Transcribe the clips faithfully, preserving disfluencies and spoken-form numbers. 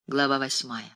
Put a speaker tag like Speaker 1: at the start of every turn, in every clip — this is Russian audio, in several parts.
Speaker 1: Глава восьмая.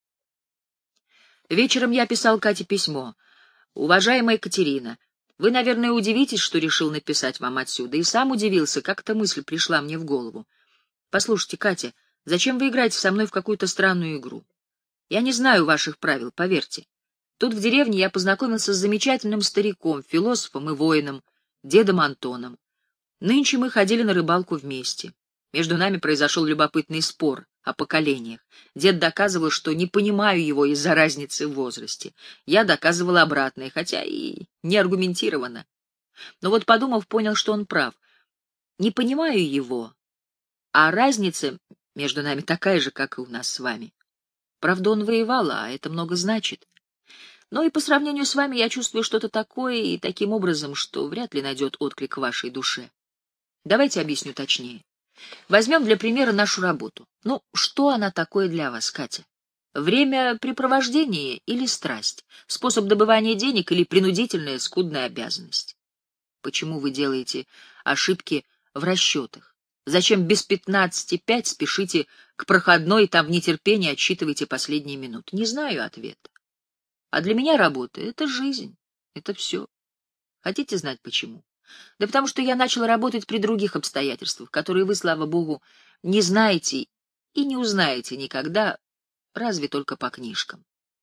Speaker 1: Вечером я писал Кате письмо. «Уважаемая Екатерина, вы, наверное, удивитесь, что решил написать вам отсюда, и сам удивился, как эта мысль пришла мне в голову. Послушайте, Катя, зачем вы играете со мной в какую-то странную игру? Я не знаю ваших правил, поверьте. Тут в деревне я познакомился с замечательным стариком, философом и воином, дедом Антоном. Нынче мы ходили на рыбалку вместе. Между нами произошел любопытный спор о поколениях. Дед доказывал, что не понимаю его из-за разницы в возрасте. Я доказывала обратное, хотя и не аргументированно. Но вот, подумав, понял, что он прав. Не понимаю его, а разница между нами такая же, как и у нас с вами. Правда, он воевал, а это много значит. Но и по сравнению с вами я чувствую что-то такое и таким образом, что вряд ли найдет отклик в вашей душе. Давайте объясню точнее. Возьмем для примера нашу работу. Ну, что она такое для вас, Катя? Времяпрепровождение или страсть? Способ добывания денег или принудительная скудная обязанность? Почему вы делаете ошибки в расчетах? Зачем без пятнадцати пять спешите к проходной и там в нетерпении отсчитываете последние минуты? Не знаю ответа. А для меня работа — это жизнь, это все. Хотите знать почему? Да потому что я начал работать при других обстоятельствах, которые вы, слава богу, не знаете и не узнаете никогда, разве только по книжкам.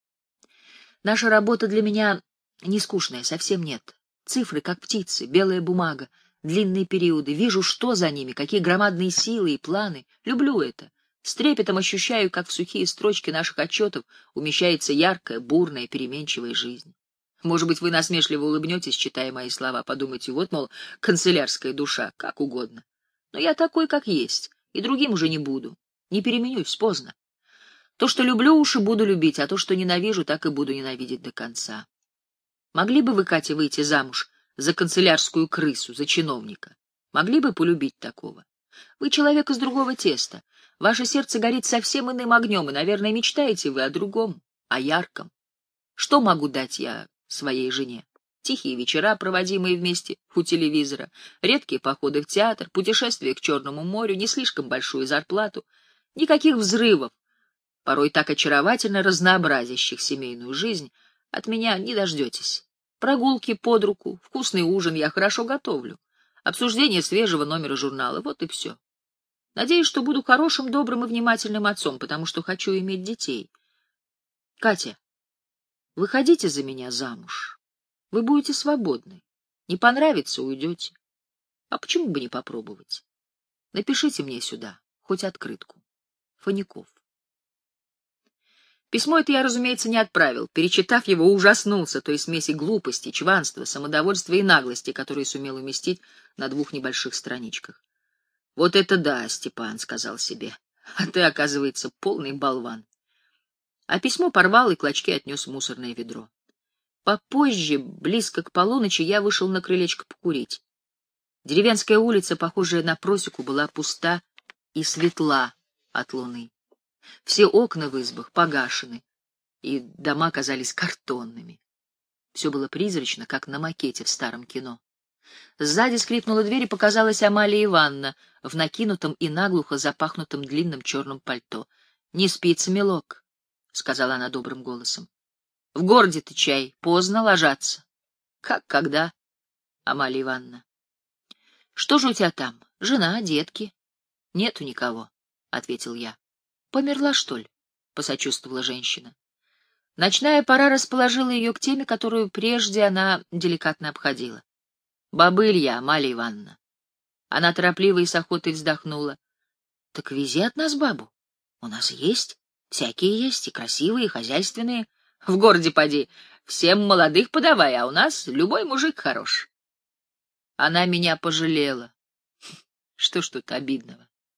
Speaker 1: Наша работа для меня не скучная, совсем нет. Цифры, как птицы, белая бумага, длинные периоды. Вижу, что за ними, какие громадные силы и планы. Люблю это. С трепетом ощущаю, как в сухие строчки наших отчетов умещается яркая, бурная, переменчивая жизнь. Может быть, вы насмешливо улыбнетесь, читая мои слова, подумайте, вот, мол, канцелярская душа, как угодно. Но я такой, как есть, и другим уже не буду. Не переменюсь, поздно. То, что люблю, уж и буду любить, а то, что ненавижу, так и буду ненавидеть до конца. Могли бы вы, Катя, выйти замуж за канцелярскую крысу, за чиновника? Могли бы полюбить такого? Вы человек из другого теста. Ваше сердце горит совсем иным огнем, и, наверное, мечтаете вы о другом, о ярком. Что могу дать я своей жене? Тихие вечера, проводимые вместе у телевизора, редкие походы в театр, путешествия к Черному морю, не слишком большую зарплату, никаких взрывов, порой так очаровательно разнообразящих семейную жизнь, от меня не дождетесь. Прогулки под руку, вкусный ужин, я хорошо готовлю, обсуждение свежего номера журнала, вот и все. Надеюсь, что буду хорошим, добрым и внимательным отцом, потому что хочу иметь детей. Катя, выходите за меня замуж. Вы будете свободны. Не понравится — уйдете. А почему бы не попробовать? Напишите мне сюда, хоть открытку. Фоняков. Письмо это я, разумеется, не отправил. Перечитав его, ужаснулся той смеси глупости, чванства, самодовольства и наглости, которые сумел уместить на двух небольших страничках. «Вот это да, Степан», — сказал себе, — «а ты, оказывается, полный болван». А письмо порвал и клочки отнес в мусорное ведро. Попозже, близко к полуночи, я вышел на крылечко покурить. Деревенская улица, похожая на просеку, была пуста и светла от луны. Все окна в избах погашены, и дома казались картонными. Все было призрачно, как на макете в старом кино. Сзади скрипнула дверь, и показалась Амалия Ивановна в накинутом и наглухо запахнутом длинном черном пальто. — Не спится, милок, — сказала она добрым голосом. — В городе-то чай, поздно ложаться. — Как, когда? — Амалия Ивановна. — Что же у тебя там? Жена, детки? — Нету никого, — ответил я. — Померла, что ли? — посочувствовала женщина. Ночная пора расположила ее к теме, которую прежде она деликатно обходила. Бабыль я, Амалия Ивановна. Она торопливо и с охотой вздохнула. — Так вези от нас бабу. У нас есть. Всякие есть, и красивые, и хозяйственные. В городе поди, всем молодых подавай, а у нас любой мужик хорош. Она меня пожалела. Что ж тут обидного?